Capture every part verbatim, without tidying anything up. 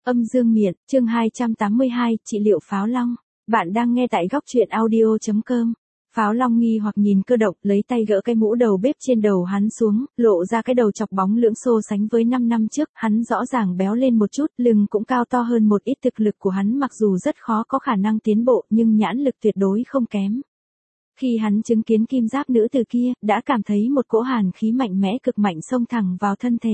Âm dương miện, chương hai trăm tám mươi hai, trị liệu Pháo Long. Bạn đang nghe tại góc truyện audio chấm com. Pháo Long nghi hoặc nhìn Cơ Động, lấy tay gỡ cái mũ đầu bếp trên đầu hắn xuống, lộ ra cái đầu chọc bóng lưỡng so sánh với năm năm trước, hắn rõ ràng béo lên một chút, lưng cũng cao to hơn một ít. Thực lực của hắn mặc dù rất khó có khả năng tiến bộ, nhưng nhãn lực tuyệt đối không kém. Khi hắn chứng kiến kim giáp nữ từ kia, đã cảm thấy một cỗ hàn khí mạnh mẽ cực mạnh xông thẳng vào thân thể.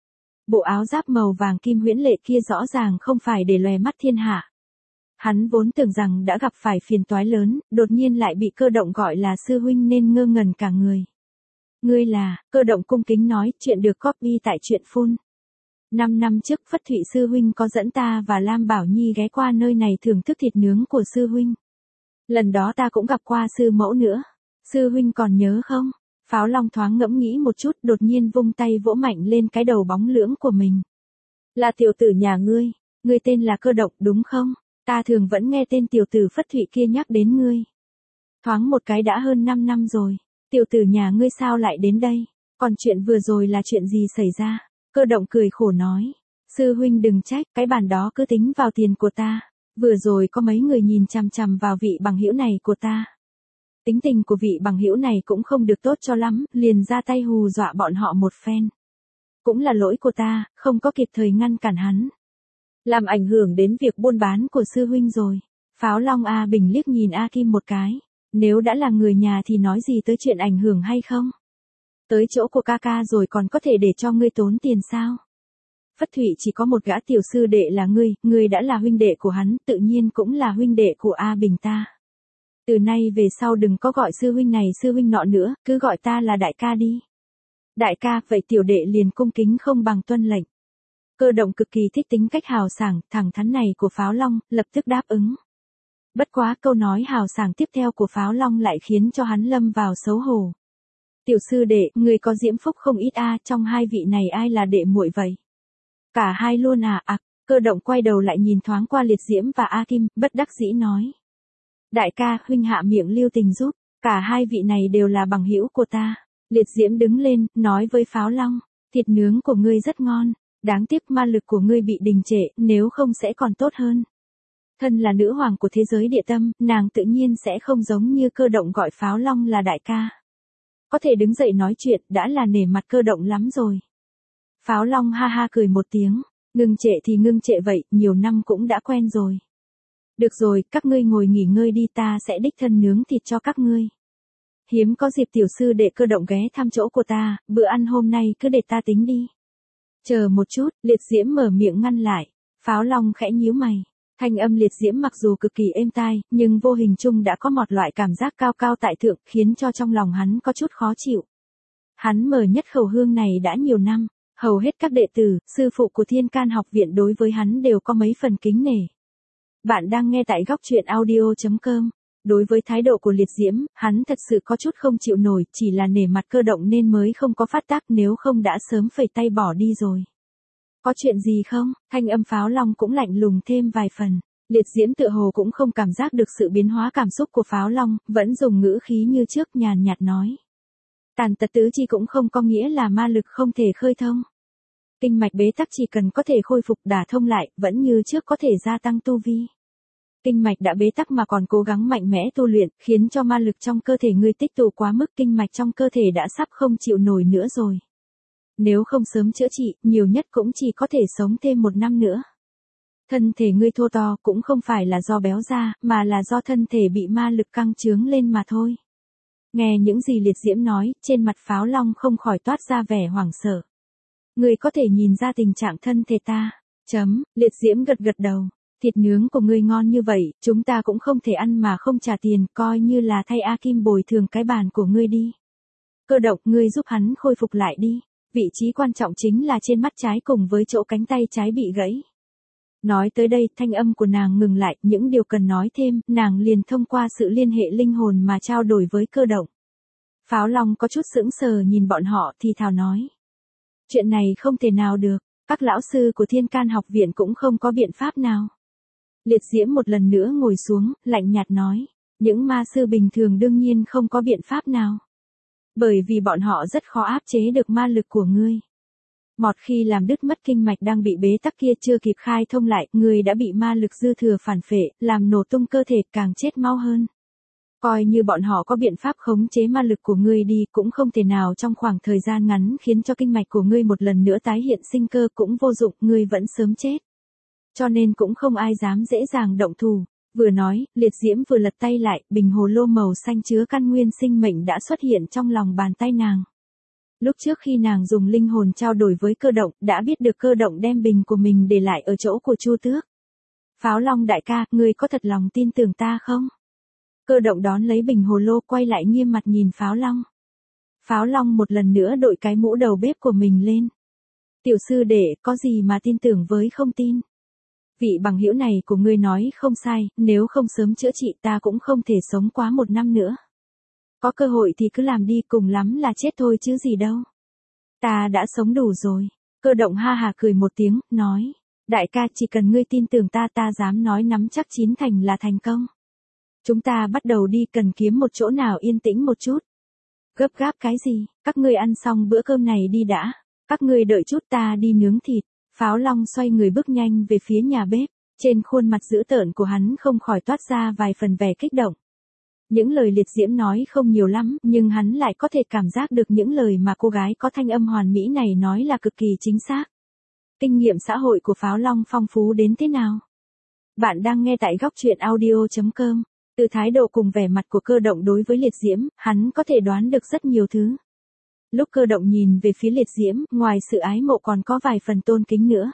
Bộ áo giáp màu vàng kim huyễn lệ kia rõ ràng không phải để lòe mắt thiên hạ. Hắn vốn tưởng rằng đã gặp phải phiền toái lớn, đột nhiên lại bị Cơ Động gọi là sư huynh nên ngơ ngẩn cả người. Ngươi là, Cơ Động cung kính nói, chuyện được copy tại truyện phun. Năm năm trước Phất Thụy sư huynh có dẫn ta và Lam Bảo Nhi ghé qua nơi này thưởng thức thịt nướng của sư huynh. Lần đó ta cũng gặp qua sư mẫu nữa. Sư huynh còn nhớ không? Pháo Long thoáng ngẫm nghĩ một chút, đột nhiên vung tay vỗ mạnh lên cái đầu bóng lưỡng của mình. Là tiểu tử nhà ngươi, ngươi tên là Cơ Động đúng không? Ta thường vẫn nghe tên tiểu tử Phất Thụy kia nhắc đến ngươi. Thoáng một cái đã hơn năm năm rồi, tiểu tử nhà ngươi sao lại đến đây? Còn chuyện vừa rồi là chuyện gì xảy ra? Cơ Động cười khổ nói. Sư huynh đừng trách, cái bàn đó cứ tính vào tiền của ta. Vừa rồi có mấy người nhìn chằm chằm vào vị bằng hữu này của ta. Tính tình của vị bằng hữu này cũng không được tốt cho lắm, liền ra tay hù dọa bọn họ một phen. Cũng là lỗi của ta, không có kịp thời ngăn cản hắn. Làm ảnh hưởng đến việc buôn bán của sư huynh rồi. Pháo Long A Bình liếc nhìn A Kim một cái. Nếu đã là người nhà thì nói gì tới chuyện ảnh hưởng hay không? Tới chỗ của ca ca rồi còn có thể để cho ngươi tốn tiền sao? Phất Thụy chỉ có một gã tiểu sư đệ là ngươi, ngươi đã là huynh đệ của hắn, tự nhiên cũng là huynh đệ của A Bình ta. Từ nay về sau đừng có gọi sư huynh này sư huynh nọ nữa, cứ gọi ta là đại ca đi. Đại ca, vậy tiểu đệ liền cung kính không bằng tuân lệnh. Cơ Động cực kỳ thích tính cách hào sảng, thẳng thắn này của Pháo Long, lập tức đáp ứng. Bất quá câu nói hào sảng tiếp theo của Pháo Long lại khiến cho hắn lâm vào xấu hổ. Tiểu sư đệ, người có diễm phúc không ít a, trong hai vị này ai là đệ muội vậy? Cả hai luôn à? À, Cơ Động quay đầu lại nhìn thoáng qua Liệt Diễm và A Kim, bất đắc dĩ nói. Đại ca, huynh hạ miệng lưu tình giúp, cả hai vị này đều là bằng hữu của ta. Liệt Diễm đứng lên, nói với Pháo Long, thịt nướng của ngươi rất ngon, đáng tiếc ma lực của ngươi bị đình trệ, nếu không sẽ còn tốt hơn. Thân là nữ hoàng của thế giới địa tâm, nàng tự nhiên sẽ không giống như Cơ Động gọi Pháo Long là đại ca. Có thể đứng dậy nói chuyện đã là nể mặt Cơ Động lắm rồi. Pháo Long ha ha cười một tiếng, ngưng trệ thì ngưng trệ vậy, nhiều năm cũng đã quen rồi. Được rồi, các ngươi ngồi nghỉ ngơi đi, ta sẽ đích thân nướng thịt cho các ngươi. Hiếm có dịp tiểu sư đệ Cơ Động ghé thăm chỗ của ta, bữa ăn hôm nay cứ để ta tính đi. Chờ một chút, Liệt Diễm mở miệng ngăn lại. Pháo Long khẽ nhíu mày. Thanh âm Liệt Diễm mặc dù cực kỳ êm tai, nhưng vô hình chung đã có một loại cảm giác cao cao tại thượng, khiến cho trong lòng hắn có chút khó chịu. Hắn mở nhất khẩu hương này đã nhiều năm, hầu hết các đệ tử, sư phụ của Thiên Can học viện đối với hắn đều có mấy phần kính nể. Bạn đang nghe tại góc truyện audio chấm com. Đối với thái độ của Liệt Diễm, hắn thật sự có chút không chịu nổi, chỉ là nể mặt Cơ Động nên mới không có phát tác, nếu không đã sớm phẩy tay bỏ đi rồi. Có chuyện gì không? Thanh âm Pháo Long cũng lạnh lùng thêm vài phần. Liệt Diễm tựa hồ cũng không cảm giác được sự biến hóa cảm xúc của Pháo Long, vẫn dùng ngữ khí như trước nhàn nhạt nói. Tàn tật tứ chi cũng không có nghĩa là ma lực không thể khơi thông. Kinh mạch bế tắc chỉ cần có thể khôi phục đả thông lại, vẫn như trước có thể gia tăng tu vi. Kinh mạch đã bế tắc mà còn cố gắng mạnh mẽ tu luyện, khiến cho ma lực trong cơ thể ngươi tích tụ quá mức, kinh mạch trong cơ thể đã sắp không chịu nổi nữa rồi. Nếu không sớm chữa trị, nhiều nhất cũng chỉ có thể sống thêm một năm nữa. Thân thể ngươi thô to cũng không phải là do béo ra, mà là do thân thể bị ma lực căng trướng lên mà thôi. Nghe những gì Liệt Diễm nói, trên mặt Pháo Long không khỏi toát ra vẻ hoảng sợ. Ngươi có thể nhìn ra tình trạng thân thể ta. Chấm, Liệt Diễm gật gật đầu. Thịt nướng của ngươi ngon như vậy, chúng ta cũng không thể ăn mà không trả tiền, coi như là thay A Kim bồi thường cái bàn của ngươi đi. Cơ Động, ngươi giúp hắn khôi phục lại đi. Vị trí quan trọng chính là trên mắt trái cùng với chỗ cánh tay trái bị gãy. Nói tới đây, thanh âm của nàng ngừng lại, những điều cần nói thêm, nàng liền thông qua sự liên hệ linh hồn mà trao đổi với Cơ Động. Pháo Long có chút sững sờ nhìn bọn họ thì thào nói. Chuyện này không thể nào được, các lão sư của Thiên Can học viện cũng không có biện pháp nào. Liệt Diễm một lần nữa ngồi xuống, lạnh nhạt nói, những ma sư bình thường đương nhiên không có biện pháp nào. Bởi vì bọn họ rất khó áp chế được ma lực của ngươi. Một khi làm đứt mất kinh mạch đang bị bế tắc kia chưa kịp khai thông lại, người đã bị ma lực dư thừa phản phệ, làm nổ tung cơ thể càng chết mau hơn. Coi như bọn họ có biện pháp khống chế ma lực của ngươi đi cũng không thể nào trong khoảng thời gian ngắn khiến cho kinh mạch của ngươi một lần nữa tái hiện sinh cơ cũng vô dụng, ngươi vẫn sớm chết. Cho nên cũng không ai dám dễ dàng động thủ. Vừa nói, liệt diễm vừa lật tay lại, bình hồ lô màu xanh chứa căn nguyên sinh mệnh đã xuất hiện trong lòng bàn tay nàng. Lúc trước khi nàng dùng linh hồn trao đổi với cơ động, đã biết được cơ động đem bình của mình để lại ở chỗ của Chu Tước. Pháo Long đại ca, ngươi có thật lòng tin tưởng ta không? Cơ động đón lấy bình hồ lô quay lại nghiêm mặt nhìn Pháo Long. Pháo Long một lần nữa đội cái mũ đầu bếp của mình lên. Tiểu sư đệ, có gì mà tin tưởng với không tin? Vị bằng hữu này của ngươi nói không sai, nếu không sớm chữa trị ta cũng không thể sống quá một năm nữa. Có cơ hội thì cứ làm đi, cùng lắm là chết thôi chứ gì đâu. Ta đã sống đủ rồi. Cơ động ha hà cười một tiếng, nói. Đại ca, chỉ cần ngươi tin tưởng ta, ta dám nói nắm chắc chín thành là thành công. Chúng ta bắt đầu đi, cần kiếm một chỗ nào yên tĩnh một chút. Gấp gáp cái gì, các ngươi ăn xong bữa cơm này đi đã. Các ngươi đợi chút, ta đi nướng thịt. Pháo Long xoay người bước nhanh về phía nhà bếp. Trên khuôn mặt dữ tợn của hắn không khỏi toát ra vài phần vẻ kích động. Những lời liệt diễm nói không nhiều lắm, nhưng hắn lại có thể cảm giác được những lời mà cô gái có thanh âm hoàn mỹ này nói là cực kỳ chính xác. Kinh nghiệm xã hội của Pháo Long phong phú đến thế nào? Bạn đang nghe tại góc truyện audio chấm com. Từ thái độ cùng vẻ mặt của cơ động đối với liệt diễm, hắn có thể đoán được rất nhiều thứ. Lúc cơ động nhìn về phía liệt diễm, ngoài sự ái mộ còn có vài phần tôn kính nữa.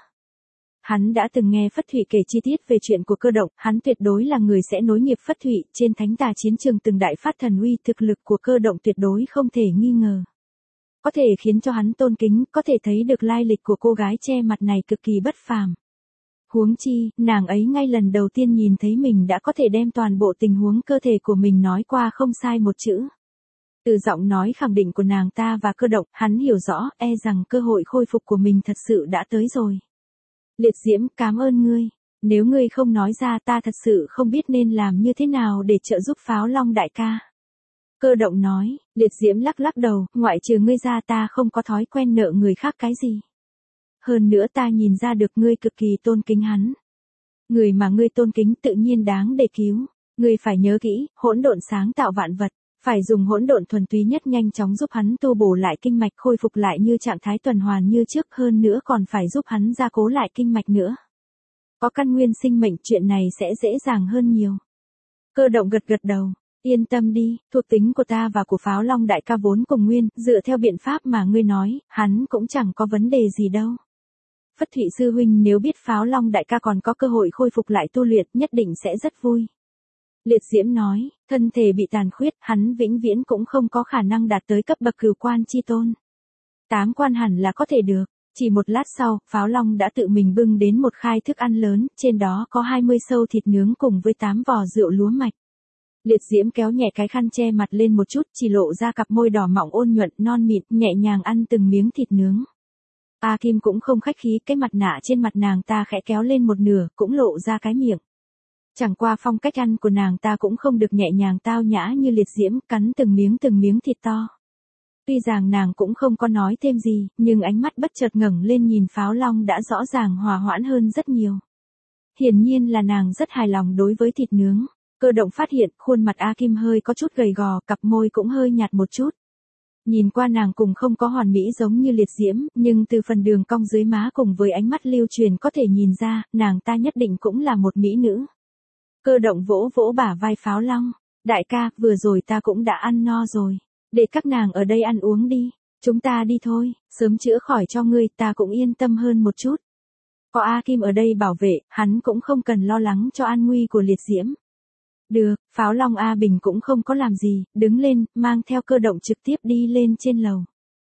Hắn đã từng nghe Phất Thụy kể chi tiết về chuyện của cơ động, hắn tuyệt đối là người sẽ nối nghiệp Phất Thụy, trên thánh tà chiến trường từng đại phát thần uy, thực lực của cơ động tuyệt đối không thể nghi ngờ. Có thể khiến cho hắn tôn kính, có thể thấy được lai lịch của cô gái che mặt này cực kỳ bất phàm. Huống chi, nàng ấy ngay lần đầu tiên nhìn thấy mình đã có thể đem toàn bộ tình huống cơ thể của mình nói qua không sai một chữ. Từ giọng nói khẳng định của nàng ta và cơ động, hắn hiểu rõ, e rằng cơ hội khôi phục của mình thật sự đã tới rồi. Liệt diễm, cảm ơn ngươi. Nếu ngươi không nói ra ta thật sự không biết nên làm như thế nào để trợ giúp Pháo Long đại ca. Cơ động nói, liệt diễm lắc lắc đầu, ngoại trừ ngươi ra ta không có thói quen nợ người khác cái gì. Hơn nữa ta nhìn ra được ngươi cực kỳ tôn kính hắn. Người mà ngươi tôn kính tự nhiên đáng để cứu. Ngươi phải nhớ kỹ, hỗn độn sáng tạo vạn vật. Phải dùng hỗn độn thuần túy nhất nhanh chóng giúp hắn tu bổ lại kinh mạch, khôi phục lại như trạng thái tuần hoàn như trước, hơn nữa còn phải giúp hắn gia cố lại kinh mạch nữa. Có căn nguyên sinh mệnh, chuyện này sẽ dễ dàng hơn nhiều. Cơ động gật gật đầu, yên tâm đi, thuộc tính của ta và của Pháo Long đại ca vốn cùng nguyên, dựa theo biện pháp mà ngươi nói, hắn cũng chẳng có vấn đề gì đâu. Phất Thụy sư huynh nếu biết Pháo Long đại ca còn có cơ hội khôi phục lại tu luyện, nhất định sẽ rất vui. Liệt diễm nói, thân thể bị tàn khuyết, hắn vĩnh viễn cũng không có khả năng đạt tới cấp bậc cửu quan chi tôn. Tám quan hẳn là có thể được. Chỉ một lát sau, Pháo Long đã tự mình bưng đến một khai thức ăn lớn, trên đó có hai mươi sâu thịt nướng cùng với tám vò rượu lúa mạch. Liệt diễm kéo nhẹ cái khăn che mặt lên một chút, chỉ lộ ra cặp môi đỏ mọng ôn nhuận, non mịn, nhẹ nhàng ăn từng miếng thịt nướng. A Kim cũng không khách khí, cái mặt nạ trên mặt nàng ta khẽ kéo lên một nửa, cũng lộ ra cái miệng. Chẳng qua phong cách ăn của nàng ta cũng không được nhẹ nhàng tao nhã như liệt diễm, cắn từng miếng từng miếng thịt to. Tuy rằng nàng cũng không có nói thêm gì, nhưng ánh mắt bất chợt ngẩng lên nhìn Pháo Long đã rõ ràng hòa hoãn hơn rất nhiều. Hiển nhiên là nàng rất hài lòng đối với thịt nướng. Cơ động phát hiện khuôn mặt A Kim hơi có chút gầy gò, cặp môi cũng hơi nhạt một chút. Nhìn qua nàng cùng không có hoàn mỹ giống như liệt diễm, nhưng từ phần đường cong dưới má cùng với ánh mắt lưu truyền có thể nhìn ra, nàng ta nhất định cũng là một mỹ nữ. Cơ động vỗ vỗ bả vai Pháo Long. Đại ca, vừa rồi ta cũng đã ăn no rồi. Để các nàng ở đây ăn uống đi. Chúng ta đi thôi, sớm chữa khỏi cho ngươi, ta cũng yên tâm hơn một chút. Có A Kim ở đây bảo vệ, hắn cũng không cần lo lắng cho an nguy của liệt diễm. Được, Pháo Long A Bình cũng không có làm gì, đứng lên, mang theo cơ động trực tiếp đi lên trên lầu.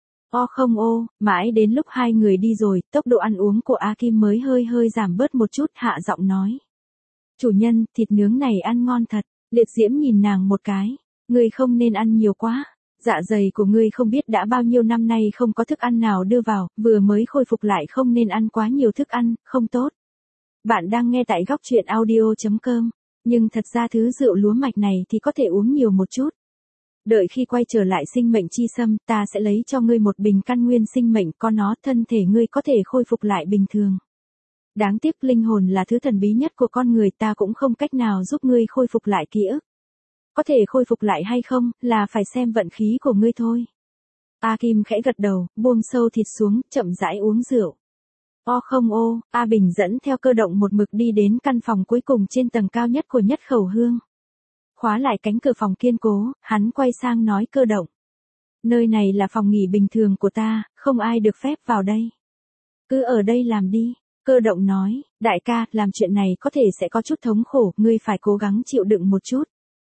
O không ô, mãi đến lúc hai người đi rồi, tốc độ ăn uống của A Kim mới hơi hơi giảm bớt một chút, hạ giọng nói. Chủ nhân, thịt nướng này ăn ngon thật. Liệt diễm nhìn nàng một cái. Ngươi không nên ăn nhiều quá. Dạ dày của ngươi không biết đã bao nhiêu năm nay không có thức ăn nào đưa vào, vừa mới khôi phục lại không nên ăn quá nhiều thức ăn, không tốt. Bạn đang nghe tại góc truyện audio chấm com. Nhưng thật ra thứ rượu lúa mạch này thì có thể uống nhiều một chút. Đợi khi quay trở lại sinh mệnh chi sâm, ta sẽ lấy cho ngươi một bình căn nguyên sinh mệnh, có nó thân thể ngươi có thể khôi phục lại bình thường. Đáng tiếc linh hồn là thứ thần bí nhất của con người, ta cũng không cách nào giúp ngươi khôi phục lại ký ức. Có thể khôi phục lại hay không, là phải xem vận khí của ngươi thôi. A Kim khẽ gật đầu, buông sâu thịt xuống, chậm rãi uống rượu. O không ô, A Bình dẫn theo Cơ Động một mực đi đến căn phòng cuối cùng trên tầng cao nhất của Nhất Khẩu Hương. Khóa lại cánh cửa phòng kiên cố, hắn quay sang nói Cơ Động. Nơi này là phòng nghỉ bình thường của ta, không ai được phép vào đây. Cứ ở đây làm đi. Cơ Động nói, đại ca, làm chuyện này có thể sẽ có chút thống khổ, ngươi phải cố gắng chịu đựng một chút.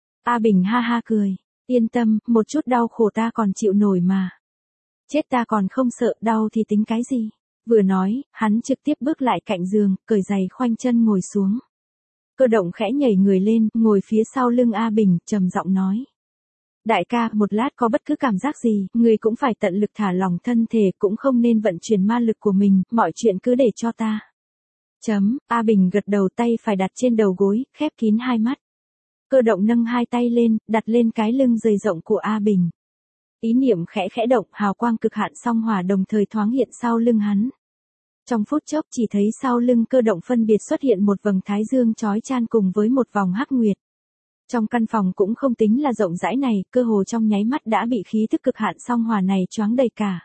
A Bình ha ha cười, yên tâm, một chút đau khổ ta còn chịu nổi mà. Chết ta còn không sợ, đau thì tính cái gì. Vừa nói, hắn trực tiếp bước lại cạnh giường, cởi giày khoanh chân ngồi xuống. Cơ Động khẽ nhảy người lên, ngồi phía sau lưng A Bình, trầm giọng nói. Đại ca, một lát có bất cứ cảm giác gì, người cũng phải tận lực thả lỏng thân thể, cũng không nên vận chuyển ma lực của mình, mọi chuyện cứ để cho ta. Chấm, A Bình gật đầu, tay phải đặt trên đầu gối, khép kín hai mắt. Cơ Động nâng hai tay lên, đặt lên cái lưng dày rộng của A Bình. Ý niệm khẽ khẽ động, hào quang cực hạn song hỏa đồng thời thoáng hiện sau lưng hắn. Trong phút chốc chỉ thấy sau lưng Cơ Động phân biệt xuất hiện một vầng thái dương chói chan cùng với một vòng hắc nguyệt. Trong căn phòng cũng không tính là rộng rãi này, cơ hồ trong nháy mắt đã bị khí thức cực hạn song hỏa này choáng đầy cả.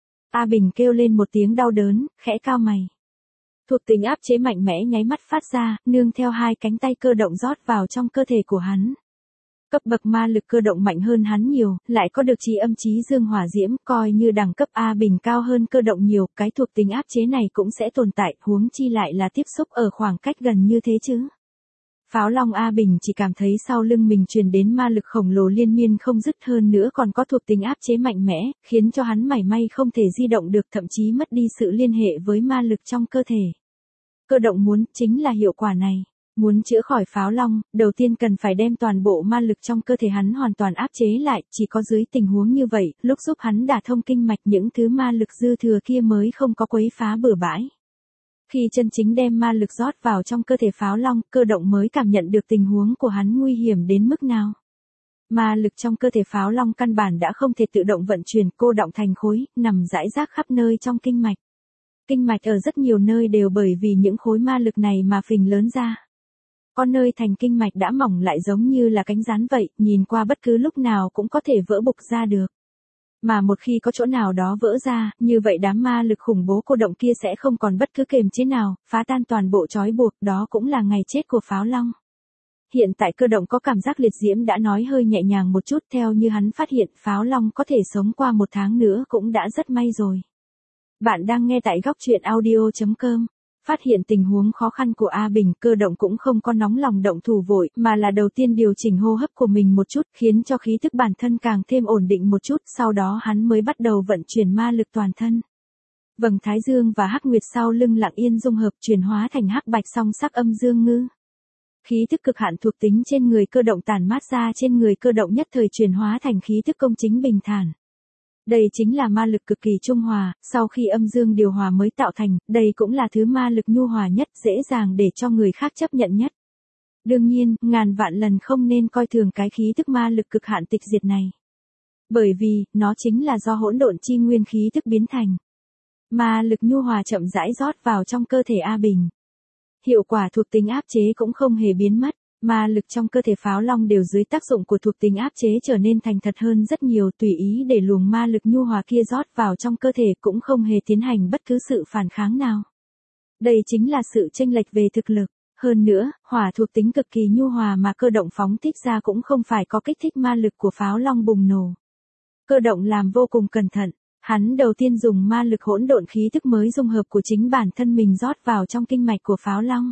A Bình kêu lên một tiếng đau đớn, khẽ cao mày. Thuộc tính áp chế mạnh mẽ nháy mắt phát ra, nương theo hai cánh tay Cơ Động rót vào trong cơ thể của hắn. Cấp bậc ma lực Cơ Động mạnh hơn hắn nhiều, lại có được trí âm chí dương hỏa diễm, coi như đẳng cấp A Bình cao hơn Cơ Động nhiều, cái thuộc tính áp chế này cũng sẽ tồn tại, huống chi lại là tiếp xúc ở khoảng cách gần như thế chứ. Pháo Long A Bình chỉ cảm thấy sau lưng mình truyền đến ma lực khổng lồ liên miên không dứt, hơn nữa còn có thuộc tính áp chế mạnh mẽ, khiến cho hắn mảy may không thể di động được, thậm chí mất đi sự liên hệ với ma lực trong cơ thể. Cơ Động muốn, chính là hiệu quả này. Muốn chữa khỏi Pháo Long, đầu tiên cần phải đem toàn bộ ma lực trong cơ thể hắn hoàn toàn áp chế lại, chỉ có dưới tình huống như vậy, lúc giúp hắn đả thông kinh mạch, những thứ ma lực dư thừa kia mới không có quấy phá bừa bãi. Khi chân chính đem ma lực rót vào trong cơ thể Pháo Long, Cơ Động mới cảm nhận được tình huống của hắn nguy hiểm đến mức nào. Ma lực trong cơ thể Pháo Long căn bản đã không thể tự động vận chuyển, cô đọng thành khối, nằm rải rác khắp nơi trong kinh mạch. Kinh mạch ở rất nhiều nơi đều bởi vì những khối ma lực này mà phình lớn ra. Có nơi thành kinh mạch đã mỏng lại giống như là cánh gián vậy, nhìn qua bất cứ lúc nào cũng có thể vỡ bục ra được. Mà một khi có chỗ nào đó vỡ ra, như vậy đám ma lực khủng bố cô động kia sẽ không còn bất cứ kềm chế nào, phá tan toàn bộ trói buộc, đó cũng là ngày chết của Pháo Long. Hiện tại Cơ Động có cảm giác liệt diễm đã nói hơi nhẹ nhàng một chút, theo như hắn phát hiện Pháo Long có thể sống qua một tháng nữa cũng đã rất may rồi. Bạn đang nghe tại góc truyện audio chấm com. Phát hiện tình huống khó khăn của A Bình, Cơ Động cũng không có nóng lòng động thủ vội, mà là đầu tiên điều chỉnh hô hấp của mình một chút, khiến cho khí thức bản thân càng thêm ổn định một chút, sau đó hắn mới bắt đầu vận chuyển ma lực toàn thân. Vầng thái dương và hắc nguyệt sau lưng lặng yên dung hợp, chuyển hóa thành hắc bạch song sắc âm dương ngư. Khí thức cực hạn thuộc tính trên người Cơ Động tản mát ra trên người Cơ Động nhất thời chuyển hóa thành khí thức công chính bình thản. Đây chính là ma lực cực kỳ trung hòa, sau khi âm dương điều hòa mới tạo thành, đây cũng là thứ ma lực nhu hòa nhất, dễ dàng để cho người khác chấp nhận nhất. Đương nhiên, ngàn vạn lần không nên coi thường cái khí thức ma lực cực hạn tịch diệt này. Bởi vì, nó chính là do hỗn độn chi nguyên khí thức biến thành. Ma lực nhu hòa chậm rãi rót vào trong cơ thể A Bình. Hiệu quả thuộc tính áp chế cũng không hề biến mất. Ma lực trong cơ thể Pháo Long đều dưới tác dụng của thuộc tính áp chế trở nên thành thật hơn rất nhiều, tùy ý để luồng ma lực nhu hòa kia rót vào trong cơ thể cũng không hề tiến hành bất cứ sự phản kháng nào. Đây chính là sự chênh lệch về thực lực. Hơn nữa, hỏa thuộc tính cực kỳ nhu hòa mà Cơ Động phóng thích ra cũng không phải có kích thích ma lực của Pháo Long bùng nổ. Cơ Động làm vô cùng cẩn thận. Hắn đầu tiên dùng ma lực hỗn độn khí thức mới dung hợp của chính bản thân mình rót vào trong kinh mạch của Pháo Long.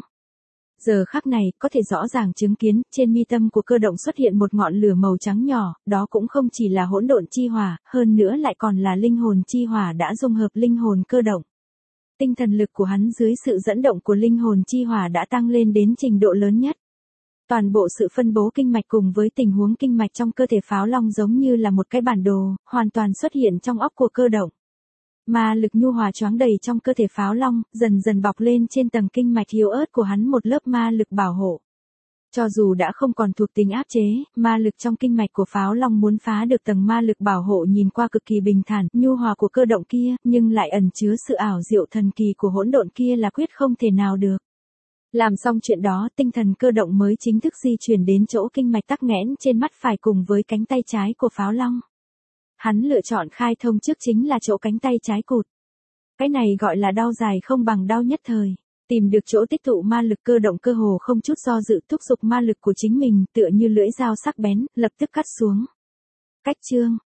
Giờ khắc này, có thể rõ ràng chứng kiến, trên mi tâm của Cơ Động xuất hiện một ngọn lửa màu trắng nhỏ, đó cũng không chỉ là hỗn độn chi hỏa, hơn nữa lại còn là linh hồn chi hỏa đã dung hợp linh hồn Cơ Động. Tinh thần lực của hắn dưới sự dẫn động của linh hồn chi hỏa đã tăng lên đến trình độ lớn nhất. Toàn bộ sự phân bố kinh mạch cùng với tình huống kinh mạch trong cơ thể Pháo Long giống như là một cái bản đồ, hoàn toàn xuất hiện trong óc của Cơ Động. Ma lực nhu hòa choáng đầy trong cơ thể Pháo Long, dần dần bọc lên trên tầng kinh mạch yếu ớt của hắn một lớp ma lực bảo hộ. Cho dù đã không còn thuộc tính áp chế, ma lực trong kinh mạch của Pháo Long muốn phá được tầng ma lực bảo hộ nhìn qua cực kỳ bình thản, nhu hòa của cơ động kia, nhưng lại ẩn chứa sự ảo diệu thần kỳ của hỗn độn kia là quyết không thể nào được. Làm xong chuyện đó, tinh thần cơ động mới chính thức di chuyển đến chỗ kinh mạch tắc nghẽn trên mắt phải cùng với cánh tay trái của Pháo Long. Hắn lựa chọn khai thông trước chính là chỗ cánh tay trái cụt. Cái này gọi là đau dài không bằng đau nhất thời. Tìm được chỗ tích tụ ma lực, cơ động cơ hồ không chút do dự thúc giục ma lực của chính mình, tựa như lưỡi dao sắc bén, lập tức cắt xuống. Cách chương